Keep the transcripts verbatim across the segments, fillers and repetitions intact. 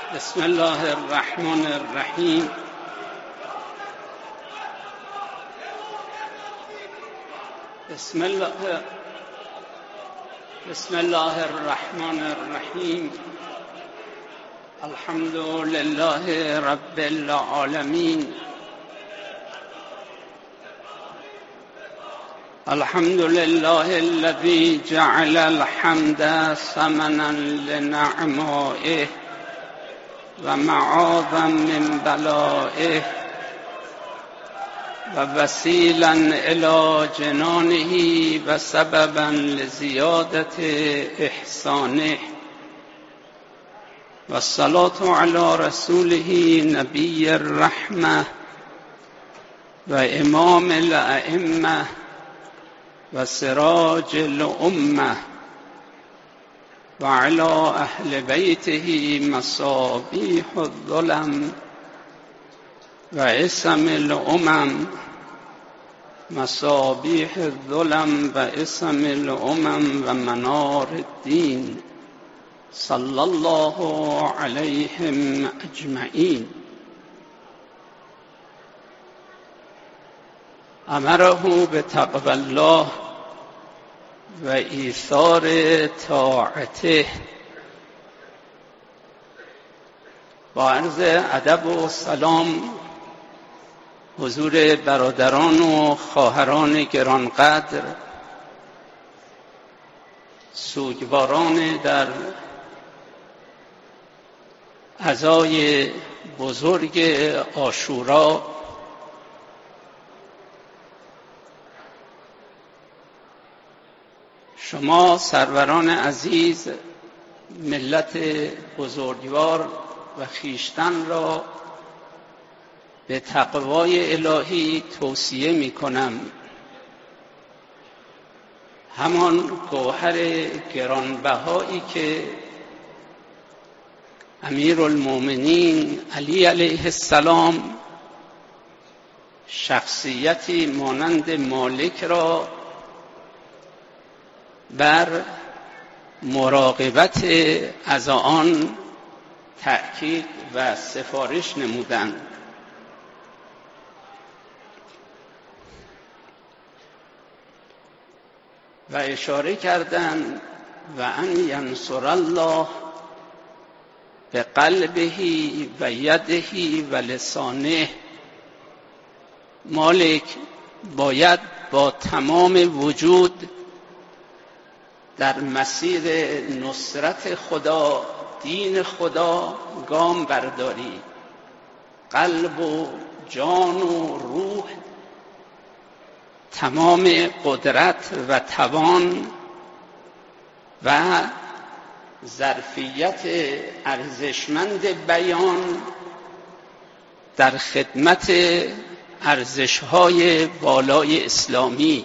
بسم الله الرحمن الرحیم. بسم الله بسم الله الرحمن الرحیم. الحمد لله رب العالمین. الحمد لله الذي جعل الحمد ثمنا لنعمائه و معاذا من بلائه و وسیلا الی جنانه و سببا لزیادت احسانه و الصلاة علی رسوله نبی الرحمه و امام الائمه و سراج الامه و علی اهل بیته مصابیح الظلم و اسم الامم مصابیح الظلم و اسم الامم و منار الدین صلی الله علیهم اجمعین. امره بتقوی الله و ایثار طاعته. با عرض ادب و سلام حضور برادران و خواهران گرانقدر، سوگواران در عزای بزرگ عاشورا، شما سروران عزیز ملت بزرگوار و خویشتن را به تقوای الهی توصیه می کنم. همان گوهر گرانبهایی که امیرالمومنین علی علیه السلام شخصیتی مانند مالک را بر مراقبت از آن تأکید و سفارش نمودند. و اشاره کردند و ان ینصر الله به قلبه و یده و لسانه. مالک باید با تمام وجود در مسیر نصرت خدا، دین خدا گام برداری. قلب و جان و روح، تمام قدرت و توان و ظرفیت ارزشمند بیان در خدمت ارزش‌های بالای اسلامی.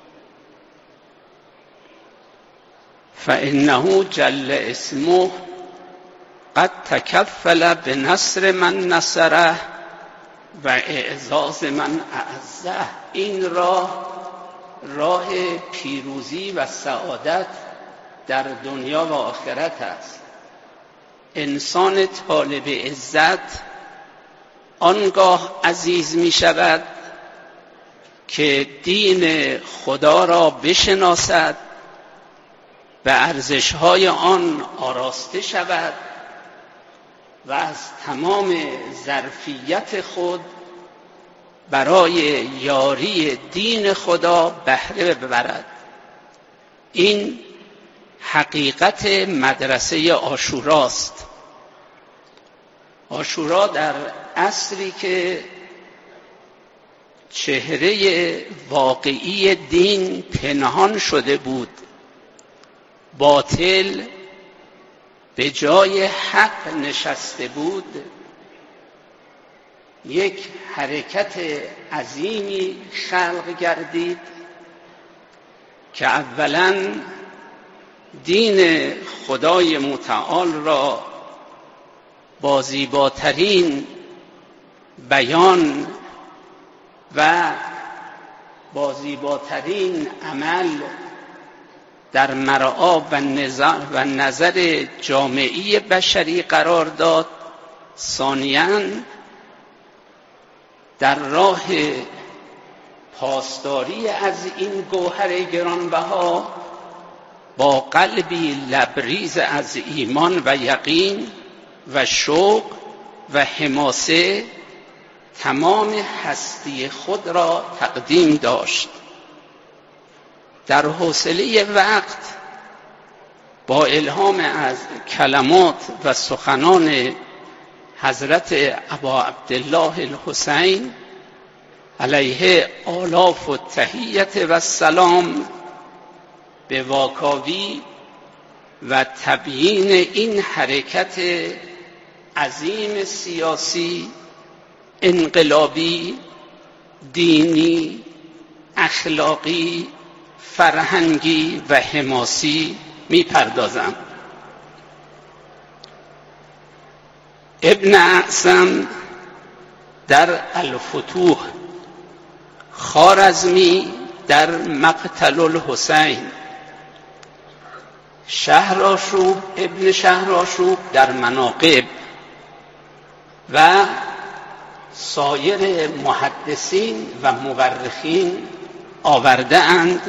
فإنه جل اسمه قد تکفل بنصر من نصره و اعزاز من اعزه. این راه راه پیروزی و سعادت در دنیا و آخرت است. انسان طالب عزت آنگاه عزیز می شود که دین خدا را بشناسد، به ارزش‌های آن آراسته شود و از تمام ظرفیت خود برای یاری دین خدا بهره ببرد. این حقیقت مدرسه عاشوراست. عاشورا در عصری که چهره واقعی دین پنهان شده بود، باطل به جای حق نشسته بود، یک حرکت عظیمی خلق گردید که اولاً دین خدای متعال را با زیباترین بیان و با زیباترین عمل در مرعا و نظر و نظر جامعه بشری قرار داد ثانیاً در راه پاسداری از این گوهر گرانبها با قلبی لبریز از ایمان و یقین و شوق و حماسه تمام هستی خود را تقدیم داشت. در حوصله وقت با الهام از کلمات و سخنان حضرت ابا عبدالله الحسین علیه آلاف و تحیت و سلام به واکاوی و تبیین این حرکت عظیم سیاسی، انقلابی، دینی، اخلاقی، فرهنگی و حماسی می پردازم. ابن اعصم در الفتوح، خوارزمی در مقتل الحسین، شهرآشوب ابن شهرآشوب در مناقب و سایر محدثین و مورخین آورده اند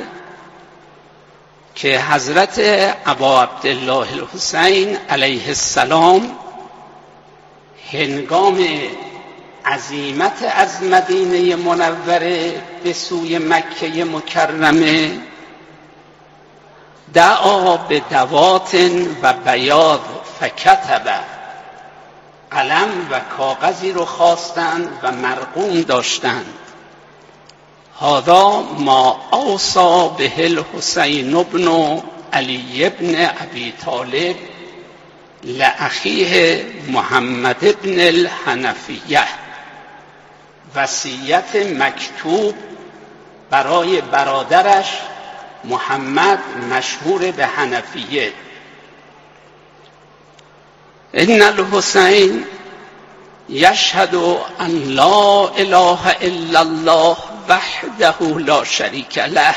که حضرت ابا عبدالله الحسین علیه السلام هنگام عزیمت از مدینه منوره به سوی مکه مکرمه دعا به دوات و بیاض فکتب، قلم و کاغذی رو خواستند و مرقوم داشتند. هذا ما اوصى به الحسین بن علی بن ابی طالب لاخیه محمد بن الحنفیه، وصیت مکتوب برای برادرش محمد مشهور به حنفیه. ان الحسین یشهد ان لا اله الا الله وحده لا شریک له،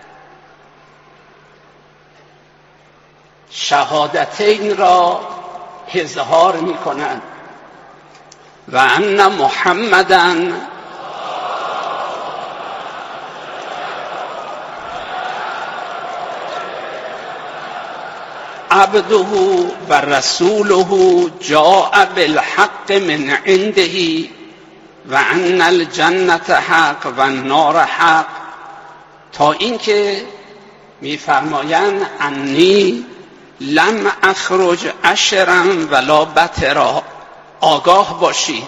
شهادتین را اظهار می کنند و ان محمداً عبده و رسوله جاء بالحق من عنده و ان الجنت حق و النار حق، تا اینکه میفرمایند انی لم اخرج اشرا ولا بطرا. آگاه باشید،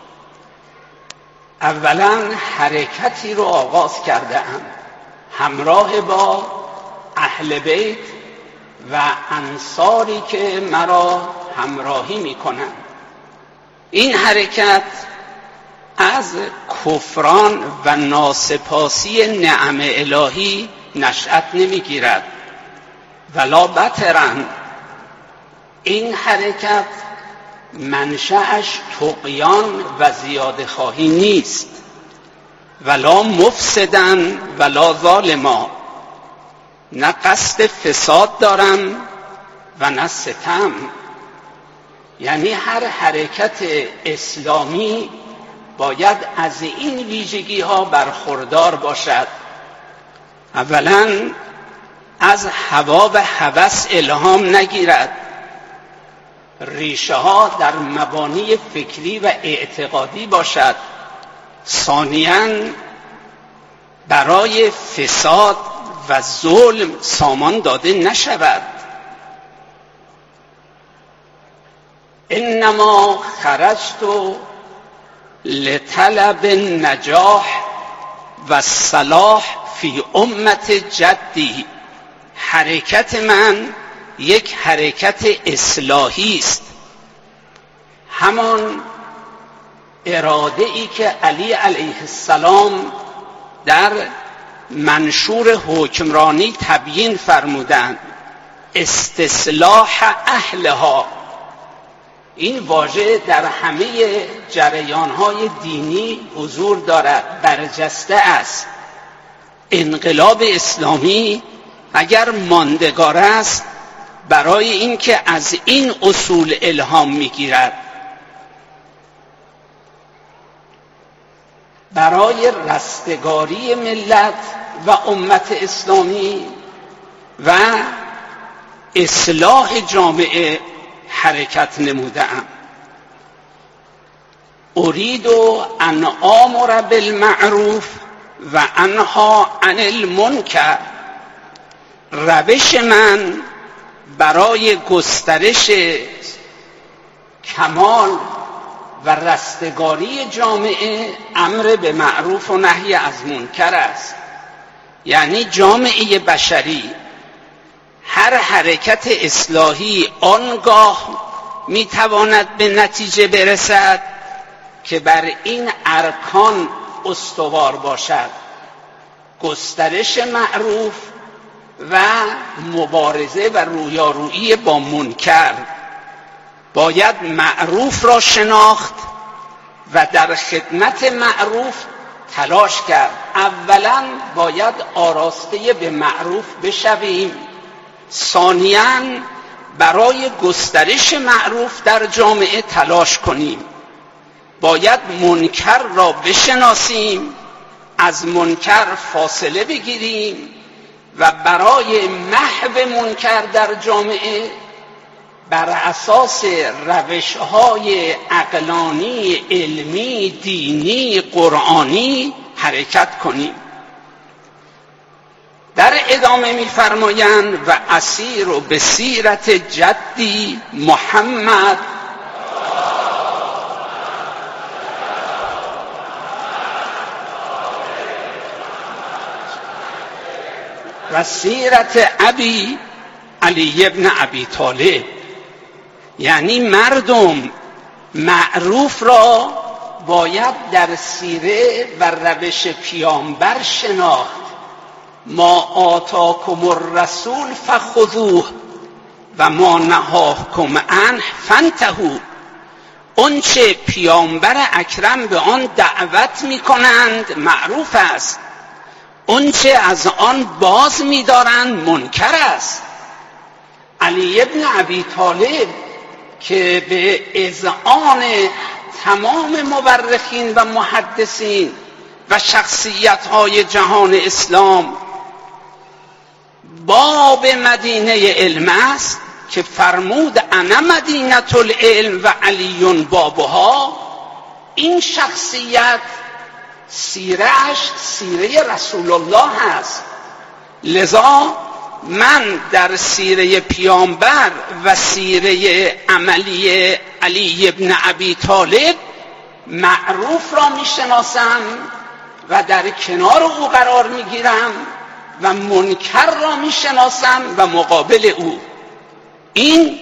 اولا حرکتی رو آغاز کرده‌ام همراه با اهل بیت و انصاری که مرا همراهی میکنند. این حرکت از کفران و ناسپاسی نعم الهی نشأت نمیگیرد. ولا بطرن، این حرکت منشأش طغیان و زیاده خواهی نیست. ولا مفسدن ولا ظالما، نه قصد فساد دارم و نه ستم. یعنی هر حرکت اسلامی باید از این ویژگی ها برخوردار باشد. اولا از هوا و هوس الهام نگیرد، ریشه ها در مبانی فکری و اعتقادی باشد. ثانیاً برای فساد و ظلم سامان داده نشود. انما خرجت لطلب النجاح و الصلاح فی امت جدی. حرکت من یک حرکت اصلاحی است، همان اراده ای که علی علیه السلام در منشور حکمرانی تبیین فرمودند، استصلاح اهلها. این واژه در همه جریان‌های دینی حضور دارد، برجسته است. انقلاب اسلامی اگر ماندگار است برای اینکه از این اصول الهام میگیرد برای رستگاری ملت و امت اسلامی و اصلاح جامعه حرکت نموده‌ام. ارید ان آمر بالمعروف و انها عن المنکر. روش من برای گسترش کمال و رستگاری جامعه امر به معروف و نهی از منکر است. یعنی جامعه بشری هر حرکت اصلاحی آنگاه میتواند به نتیجه برسد که بر این ارکان استوار باشد: گسترش معروف و مبارزه و رویارویی با منکر. باید معروف را شناخت و در خدمت معروف تلاش کرد. اولا باید آراسته به معروف بشویم. ثانیاً برای گسترش معروف در جامعه تلاش کنیم. باید منکر را بشناسیم، از منکر فاصله بگیریم و برای محو منکر در جامعه بر اساس روش‌های عقلانی، علمی، دینی، قرآنی حرکت کنیم. در ادامه می‌فرمایند و اسیر به سیرت جدی محمد و سیرت ابی علی ابن ابی طالب. یعنی مردم معروف را باید در سیره و روش پیامبر شناخت. ما آتاکم الرسول فخذوه و ما نهاکم عنه فانتهوا. اون چه پیامبر اکرم به آن دعوت می کنند معروف است، اون چه از آن باز می دارند منکر است. علی ابن ابی طالب که به اذعان تمام مورخین و محدثین و شخصیت‌های جهان اسلام باب مدینه علم است که فرمود انا مدینه العلم و علی بابها. این شخصیت سیره‌اش سیره رسول الله است. لذا من در سیره پیامبر و سیره عملی علی ابن ابی طالب معروف را میشناسم و در کنار او قرار میگیرم و منکر را میشناسم و مقابل او. این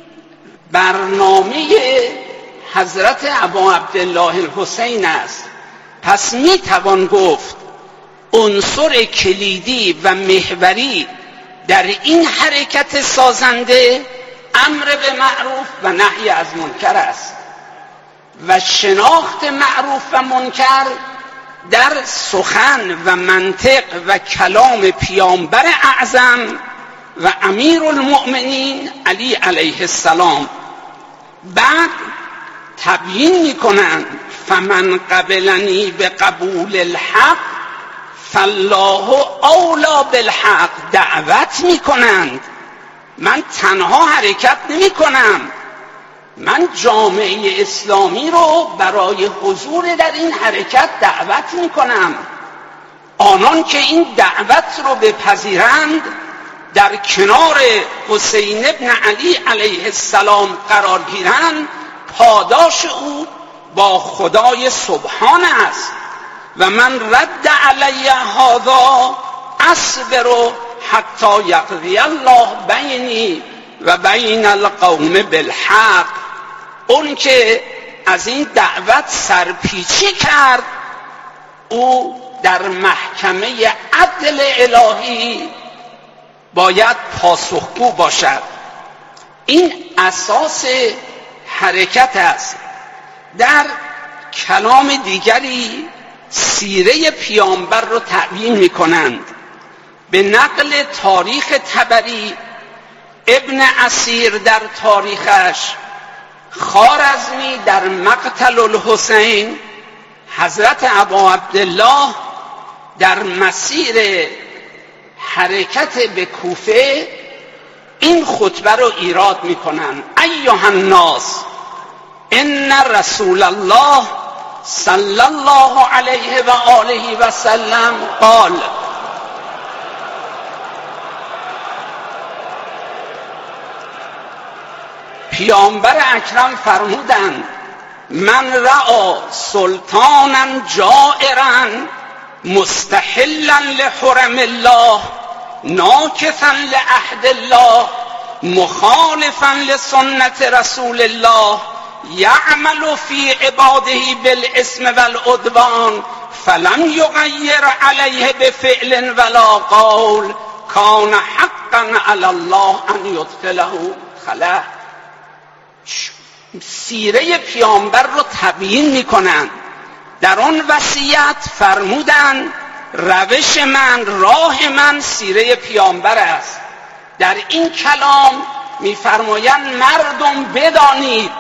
برنامه حضرت ابا عبدالله الحسین است. پس میتوان گفت عنصر کلیدی و محوری در این حرکت سازنده امر به معروف و نهی از منکر است و شناخت معروف و منکر در سخن و منطق و کلام پیامبر اعظم و امیر المؤمنین علی علیه السلام. بعد تبیین میکنند فمن قبلنی به قبول الحق فالله اولا بالحق. دعوت میکنند. من تنها حرکت نمی کنم، من جامعه اسلامی رو برای حضور در این حرکت دعوت می کنم. آنان که این دعوت رو بپذیرند در کنار حسین ابن علی علیه السلام قرار گیرند، پاداش او با خدای سبحان است. و من رد علی هذا اصبر حتی یقضی الله بینی و بین القوم بالحق. اون که از این دعوت سرپیچی کرد او در محکمه عدل الهی باید پاسخگو باشد. این اساس حرکت است. در کلام دیگری سیره پیامبر رو تبیین می کنند. به نقل تاریخ طبری ابن اسیر در تاریخش، خارزمی در مقتل الحسین حضرت ابا عبدالله در مسیر حرکت به کوفه این خطبه رو ایراد میکنن: ایها الناس ان رسول الله صلی الله علیه و آله و سلم قال، پیامبر اکرم فرمودند: من رأى سلطانا جائرا مستحلا لحرم الله ناکثا لعهد الله مخالفا لسنت رسول الله یعمل فی عباده بالاسم والعدوان فلم یغیر علیه بفعل ولا قول کان حقا علی الله ان یدخله خلاه. سیره پیامبر رو تبیین میکنن. در آن وصیت فرمودن روش من، راه من سیره پیامبر است. در این کلام میفرمایند مردم بدانید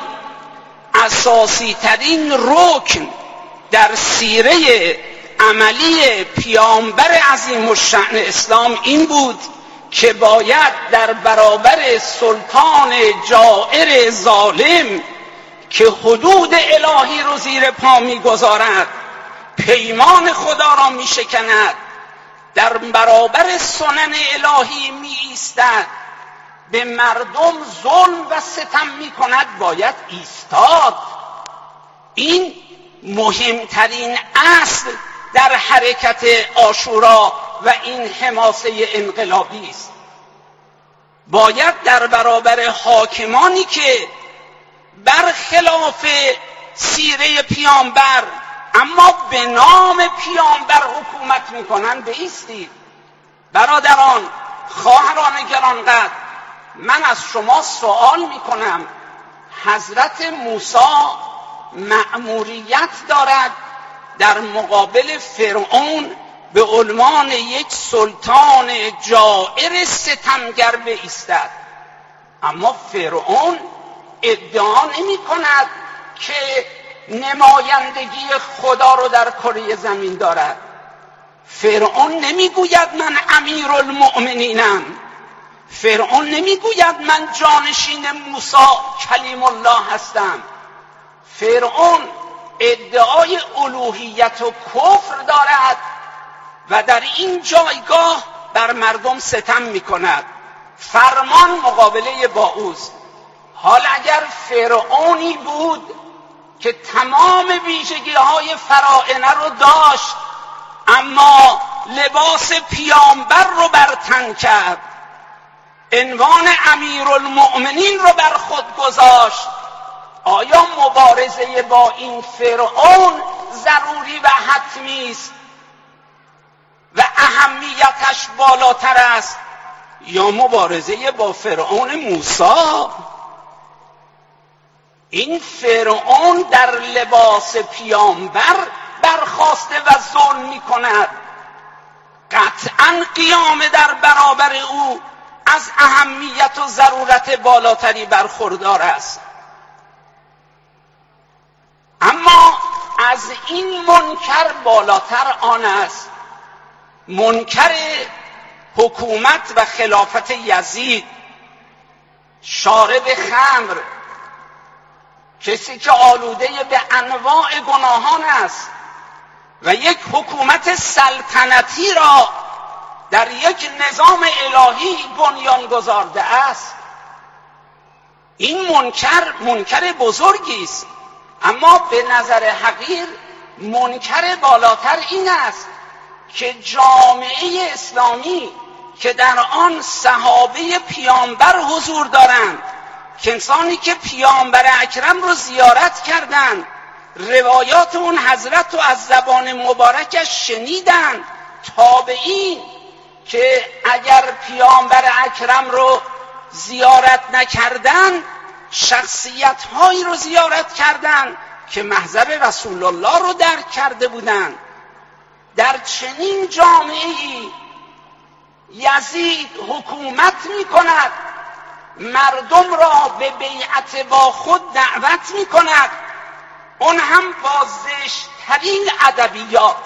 اساسی ترین رکن در سیره عملی پیامبر عظیم الشأن اسلام این بود که باید در برابر سلطان جائر ظالم که حدود الهی رو زیر پا میگذارد، پیمان خدا را میشکند، در برابر سنن الهی می ایستد، به مردم ظلم و ستم میکند، باید ایستاد. این مهمترین اصل در حرکت عاشورا و این حماسه انقلابی است. باید در برابر حاکمانی که برخلاف سیره پیامبر اما به نام پیامبر حکومت میکنن بایستید. برادران، خواهران گرانقدر، من از شما سوال میکنم، حضرت موسی مأموریت دارد در مقابل فرعون به عنوان یک سلطان جائر ستمگر بایستد، اما فرعون ادعا نمی کند که نمایندگی خدا رو در کره زمین دارد. فرعون نمیگوید من امیرالمؤمنینم، فرعون نمیگوید من جانشین موسی کلیم الله هستم. فرعون ادعای الوهیت و کفر دارد و در این جایگاه بر مردم ستم میکند. فرمان مقابله با اوست. حال اگر فرعونی بود که تمام ویژگی های فراعنه رو داشت اما لباس پیامبر رو بر تن کرد، عنوان امیرالمؤمنین رو بر خود گذاشت، آیا مبارزه با این فرعون ضروری و حتمی است و اهمیتش بالاتر است یا مبارزه با فرعون موسی؟ این فرعون در لباس پیامبر برخاسته و ظلم می کند. قطعاً قیام در برابر او از اهمیت و ضرورت بالاتری برخوردار است. اما از این منکر بالاتر آن است منکر حکومت و خلافت یزید، شارب خمر، کسی که آلوده به انواع گناهان است و یک حکومت سلطنتی را در یک نظام الهی بنیان گذارده است. این منکر منکر بزرگی است، اما به نظر حقیر منکر بالاتر این است که جامعه اسلامی که در آن صحابه پیامبر حضور دارند، کسانی که پیامبر اکرم رو زیارت کردند، روایات اون حضرت رو از زبان مبارکش شنیدند، تابعین که اگر پیامبر اکرم رو زیارت نکردند شخصیت هایی رو زیارت کردند که محضر رسول الله رو درک کرده بودند. در چنین جامعه‌ای یزید حکومت می کند، مردم را به بیعت با خود دعوت می کند اون هم با زشت‌ترین ادبیات،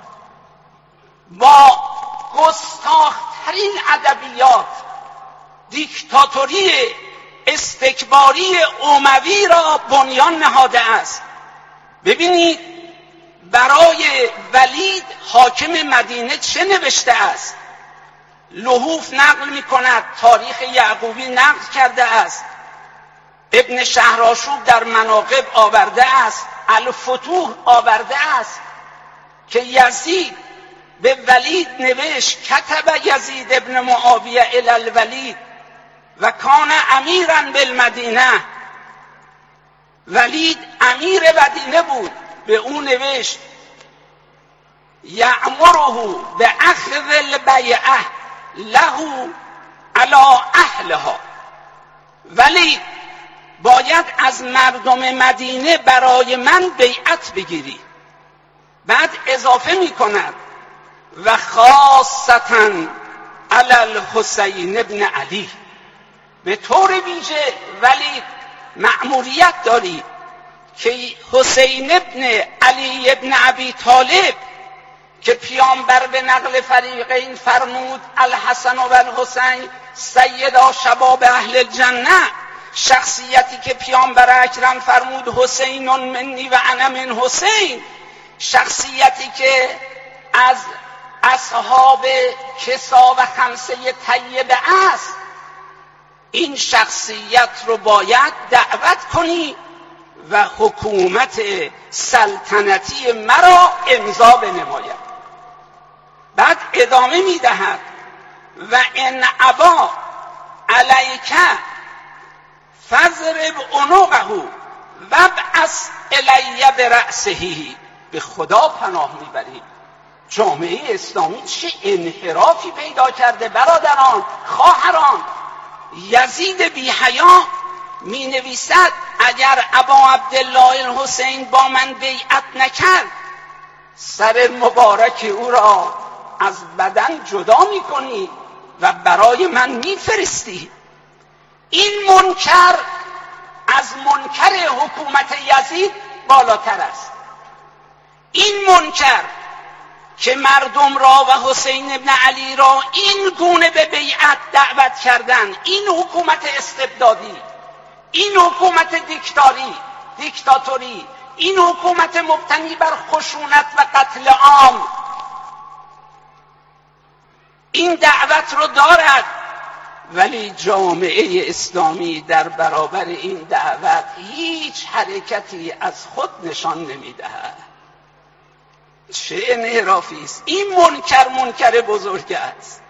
با گستاخ‌ترین ادبیات دیکتاتوری استکباری اموی را بنیان نهاده است. ببینید برای ولید حاکم مدینه چه نوشته است. لحوف نقل می کند، تاریخ یعقوبی نقل کرده است، ابن شهرآشوب در مناقب آورده است، الفتوح آورده است که یزید به ولید نوشت کتب یزید ابن معاویه الی الولید و کان امیرا بالمدینه. ولید امیر مدینه بود، به او نوشت یأمره به اخذ البیعه له علی اهلها. ولید باید از مردم مدینه برای من بیعت بگیری. بعد اضافه می کند و خاصتا علی الحسین ابن علی، به طور ویژه ولید مأموریت داری که حسین ابن علی ابن ابی طالب که پیامبر به نقل فریقین فرمود الحسن و الحسین سیدا شباب اهل الجنه، شخصیتی که پیامبر اکرم فرمود حسین منی و انا من حسین، شخصیتی که از اصحاب کسا و خمسه طیبه است، این شخصیت رو باید دعوت کنی و حکومت سلطنتی مرا امضا بنماید. بعد ادامه میدهد و ان ابا علیک فضرب عنقه وابعث الی برأسه. به خدا پناه میبرید. جامعه اسلامی چه انحرافی پیدا کرده برادران، خواهران. یزید بی حیا می نویسد اگر ابا عبدالله الحسین با من بیعت نکرد سر مبارک او را از بدن جدا می کنی و برای من می فرستی. این منکر از منکر حکومت یزید بالاتر است. این منکر که مردم را و حسین ابن علی را این گونه به بیعت دعوت کردن، این حکومت استبدادی، این حکومت دیکتاتوری دیکتاتوری این حکومت مبتنی بر خشونت و قتل عام، این دعوت رو دارد، ولی جامعه اسلامی در برابر این دعوت هیچ حرکتی از خود نشان نمیدهد. چه انحرافی است! این منکر منکر بزرگ است.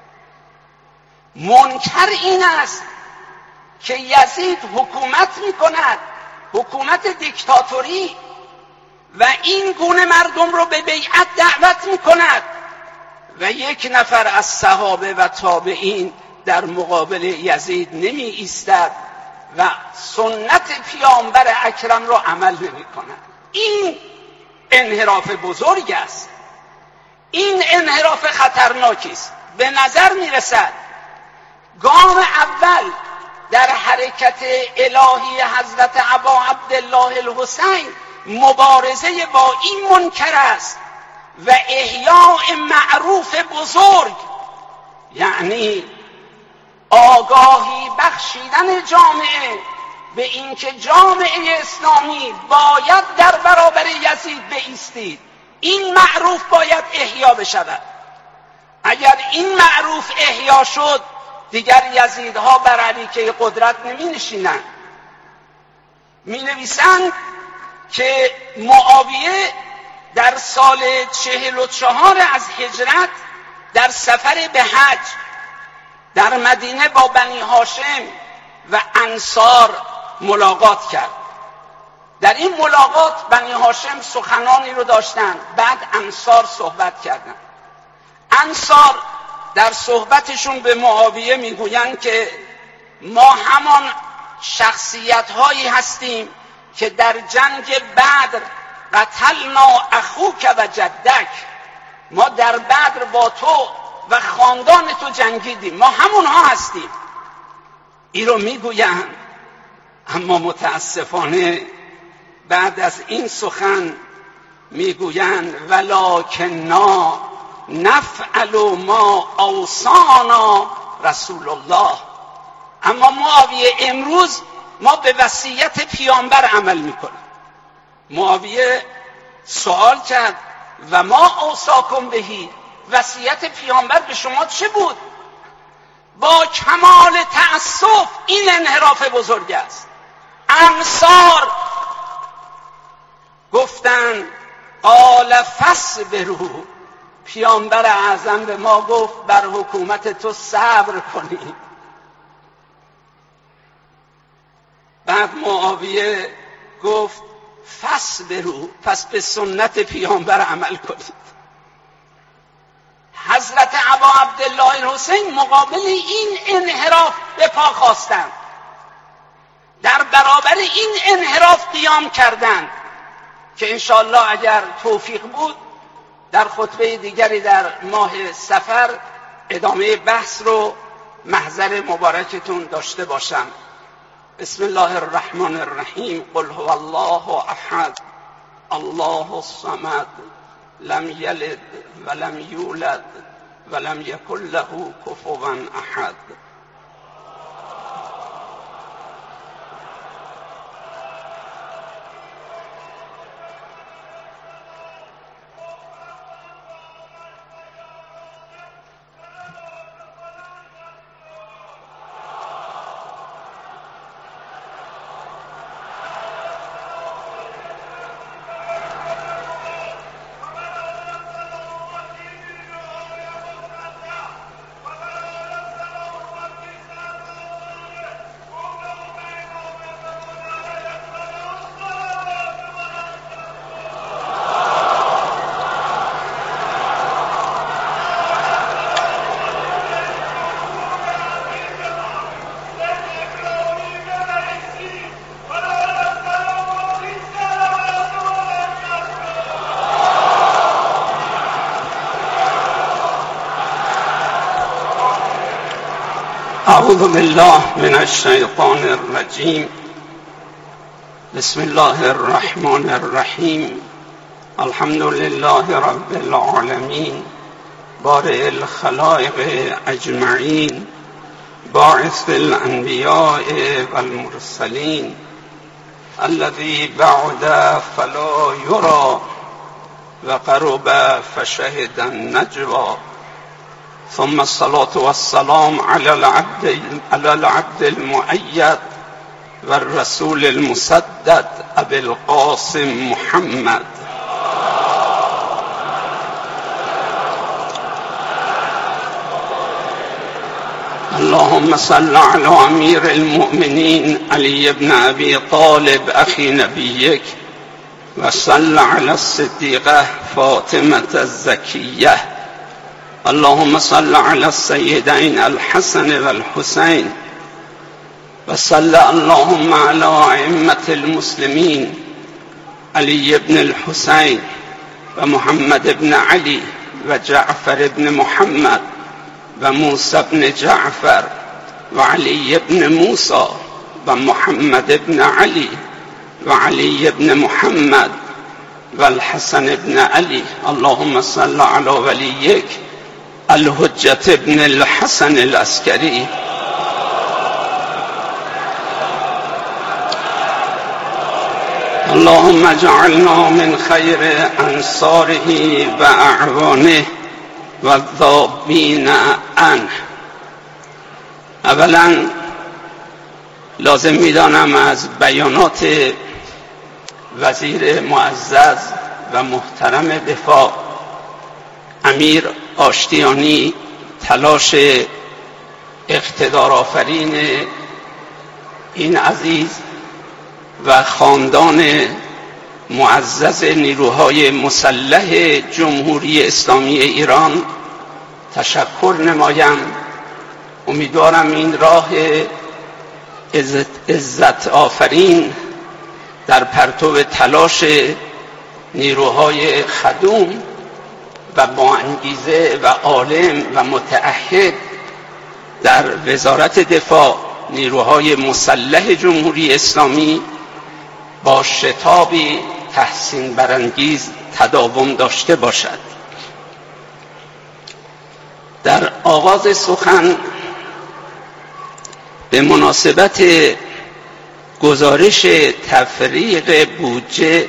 منکر این است که یزید حکومت میکند، حکومت دیکتاتوری، و این گونه مردم رو به بیعت دعوت میکند و یک نفر از صحابه و تابعین در مقابل یزید نمی ایستد و سنت پیامبر اکرم را عمل نمی کند. این انحراف بزرگ است. این انحراف خطرناکی است. به نظر می رسد گام اول در حرکت الهی حضرت ابا عبدالله الحسین مبارزه با این منکر است و احیاء معروف بزرگ، یعنی آگاهی بخشیدن جامعه به اینکه جامعه اسلامی باید در برابر یزید بایستید. این معروف باید احیا بشود. اگر این معروف احیا شد دیگر یزیدها بر عریکه قدرت نمی نشینند. می نویسند که معاویه در سال چهل و چهار از هجرت در سفر به حج در مدینه با بنی هاشم و انصار ملاقات کرد. در این ملاقات بنی هاشم سخنانی رو داشتن، بعد انصار صحبت کردند. انصار در صحبتشون به معاویه میگویند که ما همان شخصیت هایی هستیم که در جنگ بدر قتلنا اخوک و جدک، ما در بدر با تو و خاندان تو جنگیدیم، ما همونها هستیم. این رو میگویند، اما متاسفانه بعد از این سخن میگویند ولکنا نفعل ما اوصانا رسول الله. اما معاویه امروز ما به وصیت پیامبر عمل میکنیم. معاویه سوال کرد و ما اوصاکم بهی، وصیت پیامبر به شما چه بود؟ با کمال تأسف این انحراف بزرگ است. انصار گفتند قال فاصبروا، پیامبر اعظم به ما گفت بر حکومت تو صبر کنید. بعد معاویه گفت فاصبروا، پس به سنت پیامبر عمل کنید. حضرت ابا عبدالله الحسین مقابل این انحراف به پا خواستند، در برابر این انحراف قیام کردند که انشاءالله اگر توفیق بود در خطبه دیگری در ماه صفر ادامه بحث رو محضر مبارکتون داشته باشم. بسم الله الرحمن الرحیم. قل هو الله احد الله الصمد لم یلد ولم یولد ولم یکن له کفوا احد. اعوذ بالله من الشیطان الرجیم. بسم الله الرحمن الرحیم. الحمد لله رب العالمین بارئ الخلائق اجمعین باعث الانبیاء والمرسلین الذی بعد فلا یری و قرب فشهد النجوى. ثم الصلاة والسلام على العبد على العبد المؤيد والرسول المسدد أبي القاسم محمد. اللهم صل على أمير المؤمنين علي بن أبي طالب أخي نبيك، وصل على الصديقة فاطمة الزكية. اللهم صل على السيدين الحسن والحسين، وصل اللهم على أئمة المسلمين علي بن الحسين ومحمد بن علي وجعفر بن محمد وموسى بن جعفر وعلي بن موسى ومحمد بن علي وعلي بن محمد والحسن بن علي. اللهم صل على وليك الحجة بن الحسن العسكري. اللهم اجعلنا من خير انصاره و اعوانه و الذابین عنه. اولا لازم میدانم از بیانات وزیر معزز و محترم دفاع امیر آشتیانی تلاش اقتدارآفرین این عزیز و خاندان معزز نیروهای مسلح جمهوری اسلامی ایران تشکر نمایم. امیدوارم این راه عزت آفرین در پرتو تلاش نیروهای خدوم و با انگیزه و عالم و متعهد در وزارت دفاع نیروهای مسلح جمهوری اسلامی با شتابی تحسین برانگیز تداوم داشته باشد. در آغاز سخن به مناسبت گزارش تفریق بودجه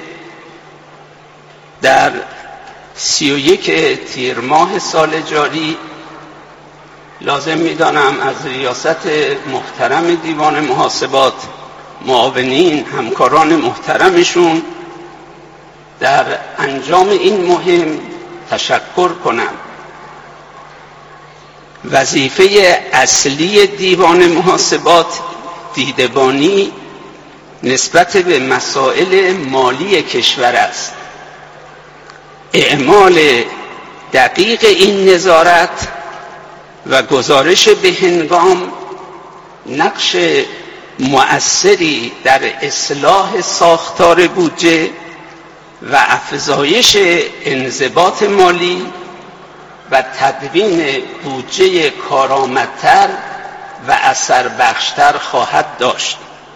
در سی و یک تیر ماه سال جاری لازم می‌دانم از ریاست محترم دیوان محاسبات، معاونین، همکاران محترمشون در انجام این مهم تشکر کنم. وظیفه اصلی دیوان محاسبات دیدبانی نسبت به مسائل مالی کشور است. اعمال دقیق این نظارت و گزارش به هنگام نقش مؤثری در اصلاح ساختار بودجه و افزایش انضباط مالی و تدوین بودجه کارآمدتر و اثربخشتر خواهد داشت.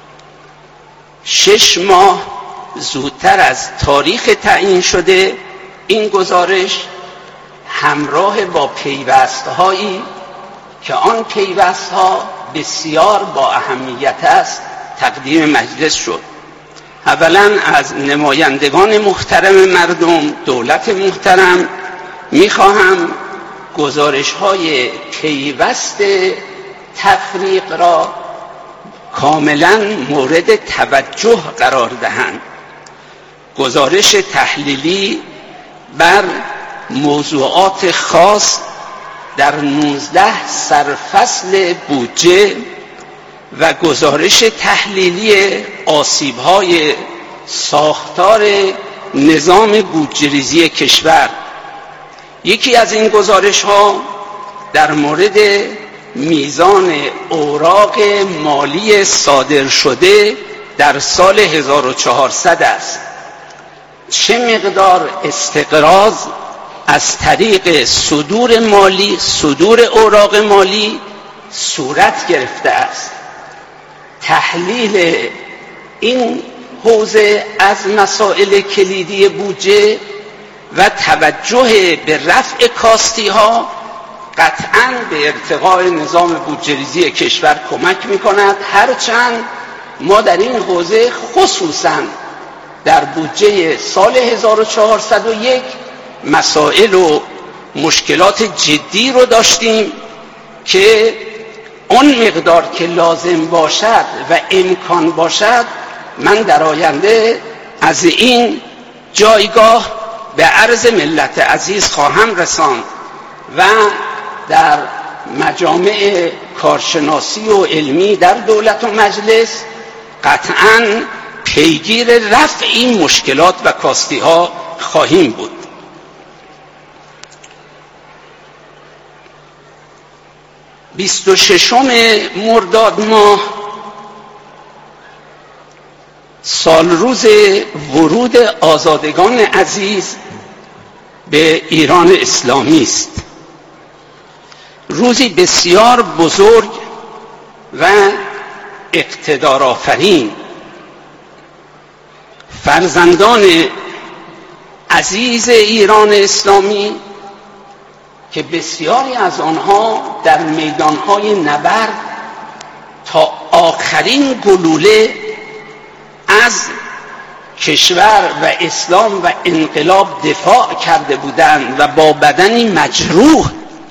شش ماه زودتر از تاریخ تعیین شده این گزارش همراه با پیوست‌هایی که آن پیوست‌ها بسیار با اهمیت است تقدیم مجلس شد. اولا از نمایندگان محترم مردم، دولت محترم می‌خواهم گزارش‌های پیوست تفریق را کاملا مورد توجه قرار دهند. گزارش تحلیلی بر موضوعات خاص در نوزده سرفصل بودجه و گزارش تحلیلی آسیب‌های ساختار نظام بودجه‌ریزی کشور. یکی از این گزارش‌ها در مورد میزان اوراق مالی صادر شده در سال هزار و چهارصد است. چه مقدار استقراض از طریق صدور مالی، صدور اوراق مالی صورت گرفته است. تحلیل این حوزه از مسائل کلیدی بودجه و توجه به رفع کاستی ها قطعاً به ارتقاء نظام بودجه‌ریزی کشور کمک می‌کند، هرچند ما در این حوزه خصوصاً در بودجه سال هزار و چهارصد و یک مسائل و مشکلات جدی رو داشتیم که اون مقدار که لازم باشد و امکان باشد من در آینده از این جایگاه به عرض ملت عزیز خواهم رساند و در مجامع کارشناسی و علمی در دولت و مجلس قطعاً پیگیر رفع این مشکلات و کاستی ها خواهیم بود. بیست و ششم مرداد ماه سال روز ورود آزادگان عزیز به ایران اسلامی است. روزی بسیار بزرگ و اقتدارآفرین. فرزندان عزیز ایران اسلامی که بسیاری از آنها در میدانهای نبرد تا آخرین گلوله از کشور و اسلام و انقلاب دفاع کرده بودند و با بدنی مجروح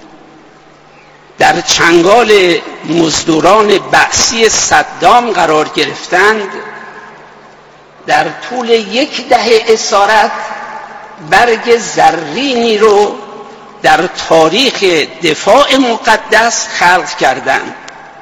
در چنگال مزدوران بعثی صدام قرار گرفتند، در طول یک دهه اسارت برگ زرینی رو در تاریخ دفاع مقدس خلق کردند.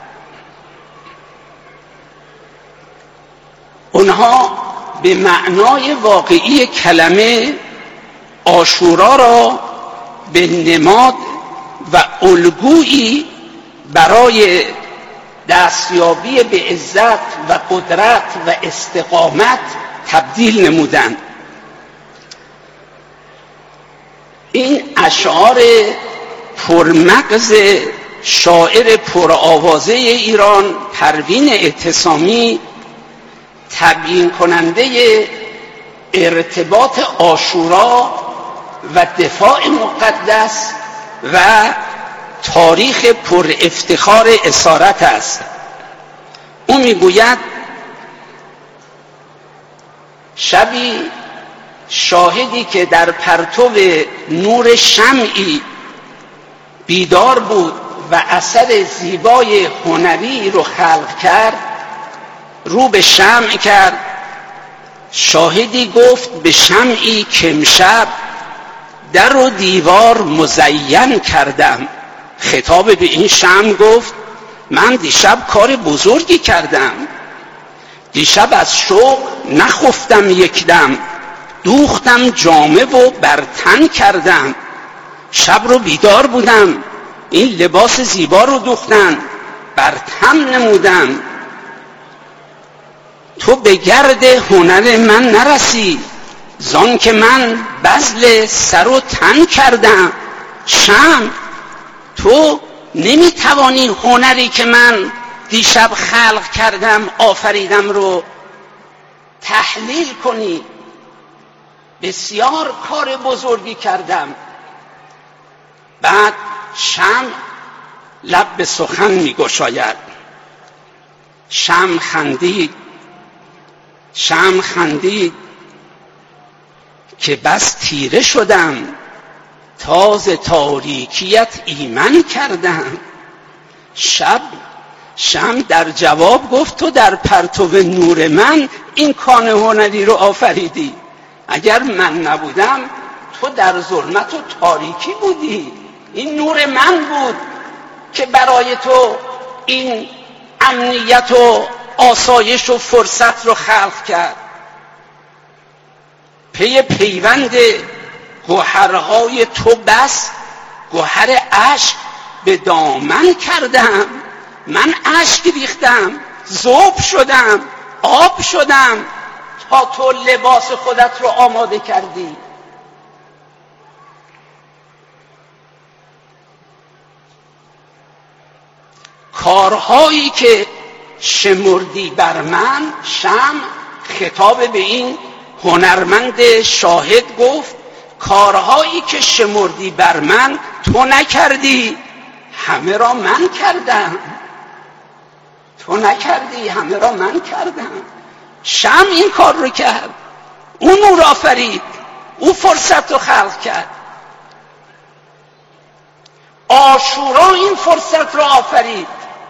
اونها به معنای واقعی کلمه عاشورا را به نماد و الگویی برای دستیابی به عزت و قدرت و استقامت تبدیل نمودند. این اشعار پرمغز شاعر پرآوازه ایران پروین اعتصامی تبیین کننده ارتباط عاشورا و دفاع مقدس و تاریخ پر افتخار اسارت است. او میگوید شبی شاهدی که در پرتو نور شمعی بیدار بود و اثر زیبای هنری رو خلق کرد، رو به شمع کرد. شاهدی گفت به شمعی که امشب در و دیوار مزین کردم. خطاب به این شمع گفت من دیشب کار بزرگی کردم، دیشب از شوق نخفتم یک دم، دوختم جامه و بر تن کردم. شب رو بیدار بودم، این لباس زیبا رو دوختن بر تن نمودم. تو به گرد هنر من نرسی، زان که من بذل سر و تن کردم. شمع تو نمیتوانی هنری که من دیشب خلق کردم، آفریدم رو تحلیل کنی. بسیار کار بزرگی کردم. بعد شمع لب به سخن میگشاید. شمع خندید، شمع خندید که بس تیره شدم، تاز تاریکیت ایمن کردم. شب شمع در جواب گفت تو در پرتو نور من این کان هنری رو آفریدی. اگر من نبودم تو در ظلمت و تاریکی بودی. این نور من بود که برای تو این امنیت و آسایش و فرصت رو خلق کرد. پی پیوند گوهرهای تو بس گوهر اشک به دامن کردم. من اشک ریختم، ذوب شدم، آب شدم تا تو لباس خودت رو آماده کردی. کارهایی که شمردی بر من، شمع خطاب به این هنرمند شاهد گفت کارهایی که شمردی بر من تو نکردی، همه را من کردم. تو نکردی، همه را من کردم. شمع این کار رو کرد، او نور آفرید، او فرصت رو خلق کرد. عاشورا این فرصت رو آفرید.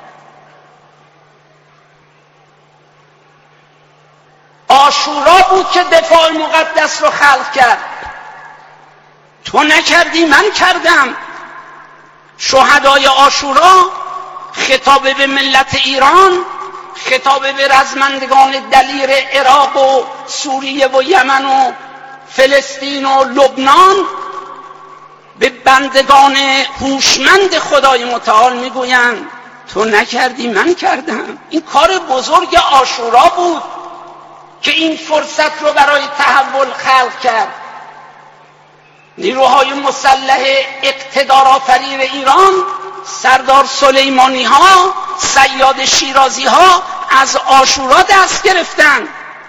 عاشورا بود که دفاع مقدس رو خلق کرد. تو نکردی، من کردم. شهدای عاشورا خطاب به ملت ایران، خطاب به رزمندگان دلیر عراق و سوریه و یمن و فلسطین و لبنان، به بندگان هوشمند خدای متعال میگویند تو نکردی، من کردم. این کار بزرگ عاشورا بود که این فرصت رو برای تحول خلق کرد. نیروهای مسلح اقتدارآفرین ایران، سردار سلیمانی ها، صیاد شیرازی ها از عاشورا دست گرفتند.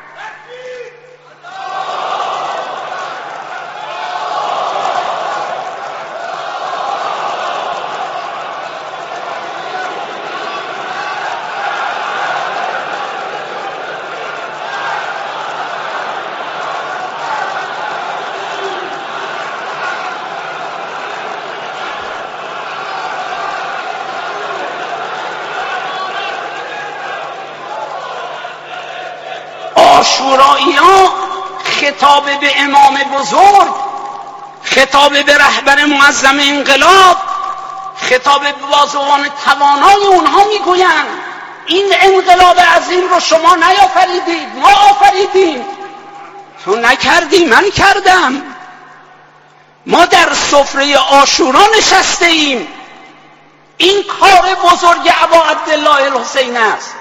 عاشورایی‌ها خطاب به امام بزرگ، خطاب به رهبر معظم انقلاب، خطاب به بازوان توانای اونها میگویند این انقلاب عظیم رو شما نیافریدید، ما آفریدیم. تو نکردی، من کردم. ما در سفره عاشورا نشسته ایم. این کار بزرگ ابا عبدالله الحسین است.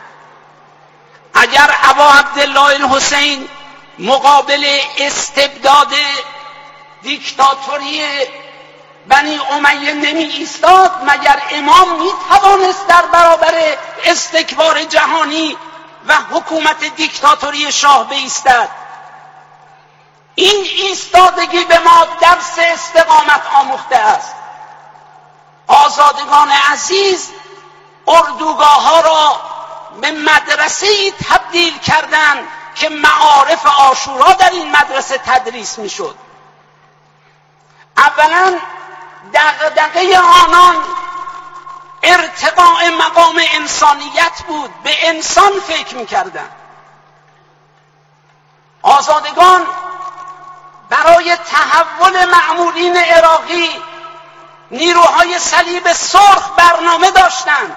اگر ابا عبدالله الحسین مقابل استبداد دیکتاتوری بنی امیه نمی ایستاد، مگر امام می توانست در برابر استکبار جهانی و حکومت دیکتاتوری شاه بایستد. این ایستادگی به ما درس استقامت آموخته است. آزادگان عزیز اردوگاه ها را به مدرسه‌ای تبدیل کردند که معارف عاشورا در این مدرسه تدریس میشد. اولا دغدغه آنان ارتقاء مقام انسانیت بود، به انسان فکر میکردند. آزادگان برای تحول مأمورین عراقی نیروهای صلیب سرخ برنامه داشتند.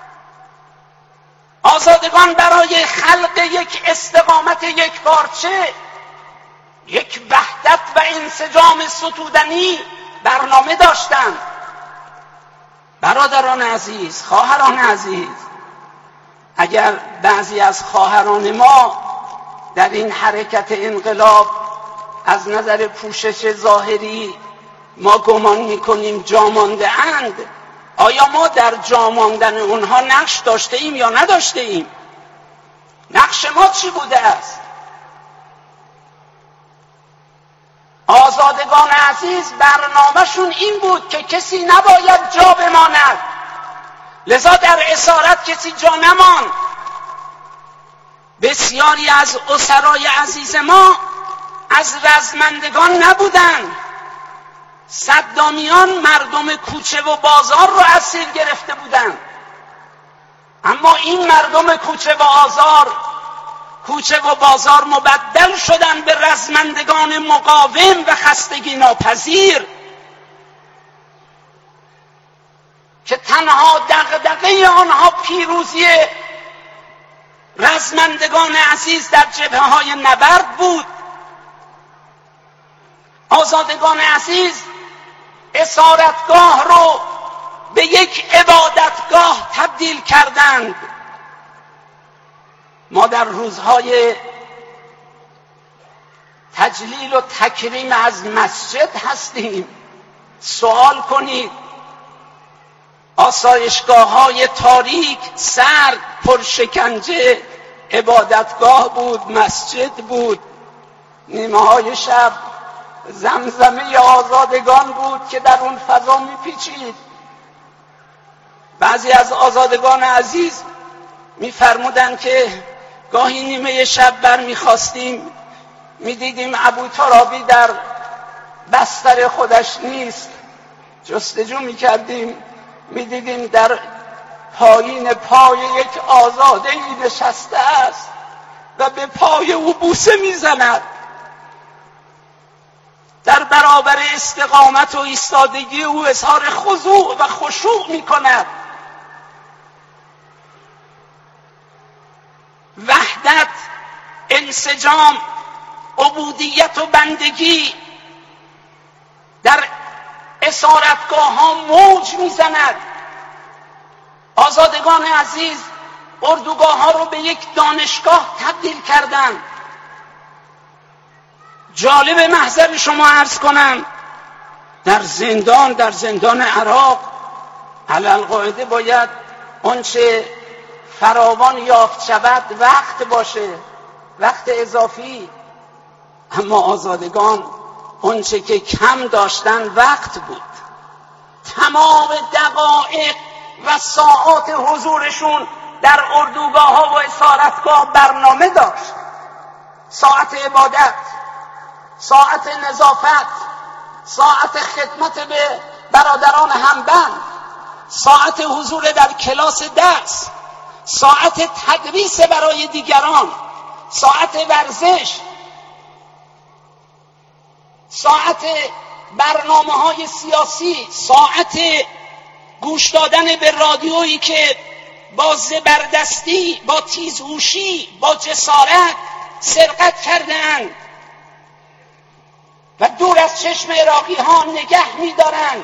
آزادگان برای خلق یک استقامت یک پارچه، یک وحدت و انسجام ستودنی برنامه داشتند. برادران عزیز، خواهران عزیز، اگر بعضی از خواهران ما در این حرکت انقلاب از نظر پوشش ظاهری ما گمان میکنیم جا مانده اند، آیا ما در جا ماندن اونها نقش داشته ایم یا نداشته ایم؟ نقش ما چی بوده است؟ آزادگان عزیز برنامهشون این بود که کسی نباید جا بماند، لذا در اسارت کسی جا نماند. بسیاری از اسرای عزیز ما از رزمندگان نبودند. صدامیان مردم کوچه و بازار رو اسیر گرفته بودند، اما این مردم کوچه و آزار کوچه و بازار مبدل شدند به رزمندگان مقاوم و خستگی ناپذیر که تنها دغدغه آنها پیروزی رزمندگان عزیز در جبهه‌های نبرد بود. آزادگان عزیز اسارتگاه رو به یک عبادتگاه تبدیل کردند. ما در روزهای تجلیل و تکریم از مسجد هستیم. سوال کنید، آسایشگاه های تاریک، سرد، پرشکنجه عبادتگاه بود، مسجد بود. نیمه های شب زمزمه آزادگان بود که در اون فضا میپیچید. بعضی از آزادگان عزیز میفرمودند که گاهی نیمه شب بر میخواستیم میدیدیم ابوترابی در بستر خودش نیست، جستجو میکردیم میدیدیم در پایین پای یک آزاده ای نشسته است و به پای او بوسه میزند. در برابر استقامت و ایستادگی او اظهار خضوع و خشوع میکند. وحدت، انسجام، عبودیت و بندگی در اسارتگاه ها موج میزند. آزادگان عزیز اردوگاه ها رو به یک دانشگاه تبدیل کردند. جالب محضر شما عرض کنم، در زندان در زندان عراق علالقاعده باید آنچه فراوان یافت شود وقت باشه، وقت اضافی، اما آزادگان آنچه که کم داشتن وقت بود. تمام دقایق و ساعات حضورشون در اردوگاه ها و اسارتگاه برنامه داشت. ساعت عبادت، ساعت نظافت، ساعت خدمت به برادران همبند، ساعت حضور در کلاس درس، ساعت تدریس برای دیگران، ساعت ورزش، ساعت برنامه های سیاسی، ساعت گوش دادن به رادیویی که با زبردستی، با تیزهوشی، با جسارت سرقت کردند و دور از چشم عراقی ها نگه می دارند.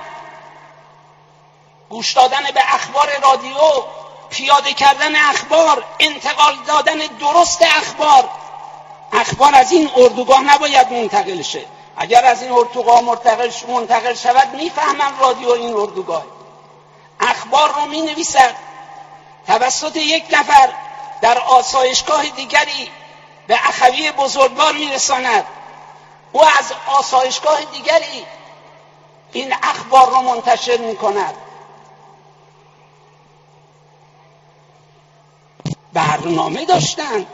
گوش دادن به اخبار رادیو، پیاده کردن اخبار، انتقال دادن درست اخبار. اخبار از این اردوگاه نباید منتقل شه. اگر از این اردوگاه منتقل شود میفهمن رادیو این اردوگاه. اخبار رو می نویسد توسط یک نفر در آسایشگاه دیگری به اخوی بزرگوار میرساند، او از آسایشگاه دیگری این اخبار رو منتشر میکند. برنامه داشتن.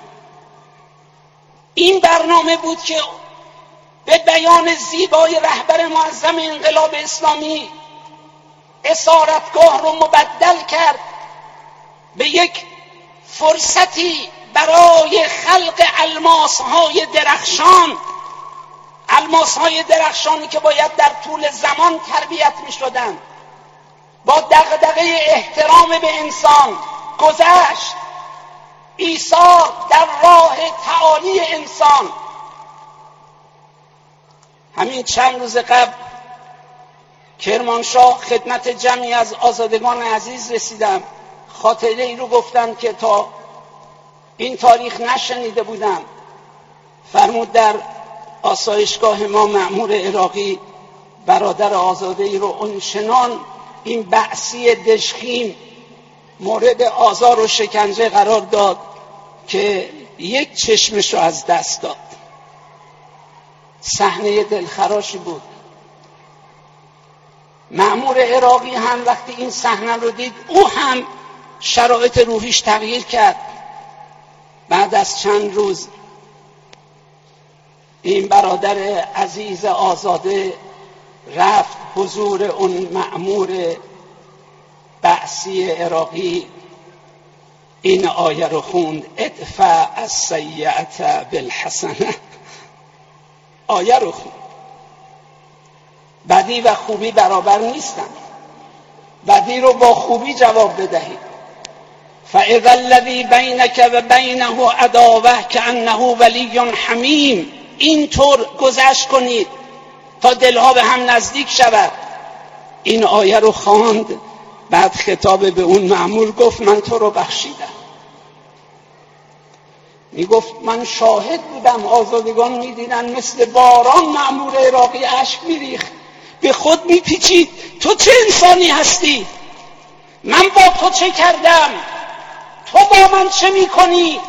این برنامه بود که به بیان زیبای رهبر معظم انقلاب اسلامی اسارتگاه رو مبدل کرد به یک فرصتی برای خلق الماس‌های درخشان، الماس‌های درخشانی که باید در طول زمان تربیت می‌شدند، با دغدغه احترام به انسان، گذشت، ایثار در راه تعالی انسان. همین چند روز قبل کرمانشاه خدمت جمعی از آزادگان عزیز رسیدم، خاطره ای رو گفتم که تا این تاریخ نشنیده بودم. فرمود در آسایشگاه ما مأمور عراقی برادر آزاده ای رو اونچنان این بعثی دژخیم مورد آزار و شکنجه قرار داد که یک چشمش رو از دست داد. صحنه دلخراشی بود. مأمور عراقی هم وقتی این صحنه رو دید، او هم شرایط روحیش تغییر کرد. بعد از چند روز این برادر عزیز آزاده رفت حضور اون مأمور بعثی عراقی، این آیه رو خوند: ادفع السیئة بالحسنه. آیه رو خوند. بدی و خوبی برابر نیستن. بدی رو با خوبی جواب بدهید. فاذا الذی بینک و بینه عداوه کانه ولی حمیم. اینطور گذشت کنید تا دلها به هم نزدیک شود. این آیه رو خواند. بعد خطاب به اون مأمور گفت من تو رو بخشیدم. میگفت من شاهد بودم، آزادگان میدیدن مثل باران مأمور عراقی اشک میریخت، به خود میپیچید تو چه انسانی هستی؟ من با تو چه کردم؟ تو با من چه میکنی؟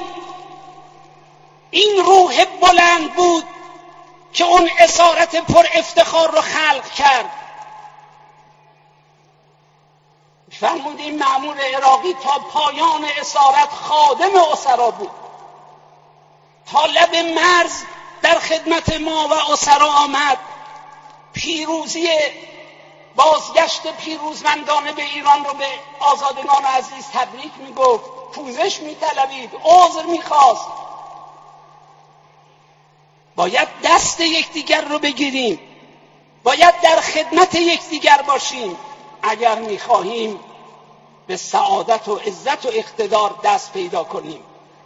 این روح بلند بود که اون اسارت پر افتخار رو خلق کرد. فرمود این مأمور عراقی تا پایان اسارت خادم اسرا بود، تا لب مرز در خدمت ما و اسرا آمد. پیروزی بازگشت پیروزمندانه به ایران رو به آزادگان عزیز تبریک میگفت، پوزش میطلبید، عذر میخواست. باید دست یکدیگر رو بگیریم، باید در خدمت یکدیگر باشیم اگر میخواهیم به سعادت و عزت و اقتدار دست پیدا کنیم.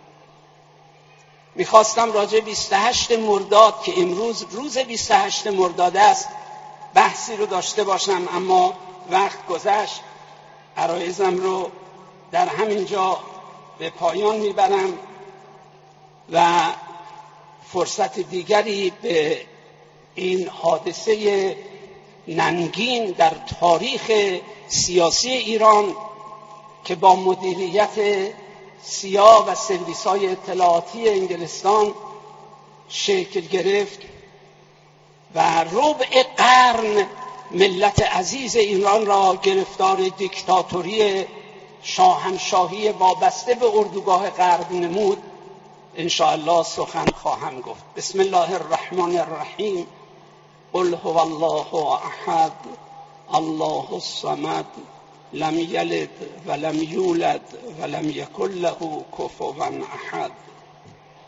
میخواستم راجع بیست و هشتم مرداد که امروز روز بیست و هشتم مرداد است بحثی رو داشته باشم، اما وقت گذشت. عرایزم رو در همین جا به پایان میبرم و فرصت دیگری به این حادثه ننگین در تاریخ سیاسی ایران که با مدیریت سیا و سرویس‌های اطلاعاتی انگلستان شکل گرفت و ربع قرن ملت عزیز ایران را گرفتار دیکتاتوری شاهنشاهی وابسته به اردوگاه غرب نمود، ان شاء الله سخن خواهم گفت. بسم الله الرحمن الرحیم. قل هو الله احد الله الصمد لم یلد ولم یولد ولم یکن له کفوا احد.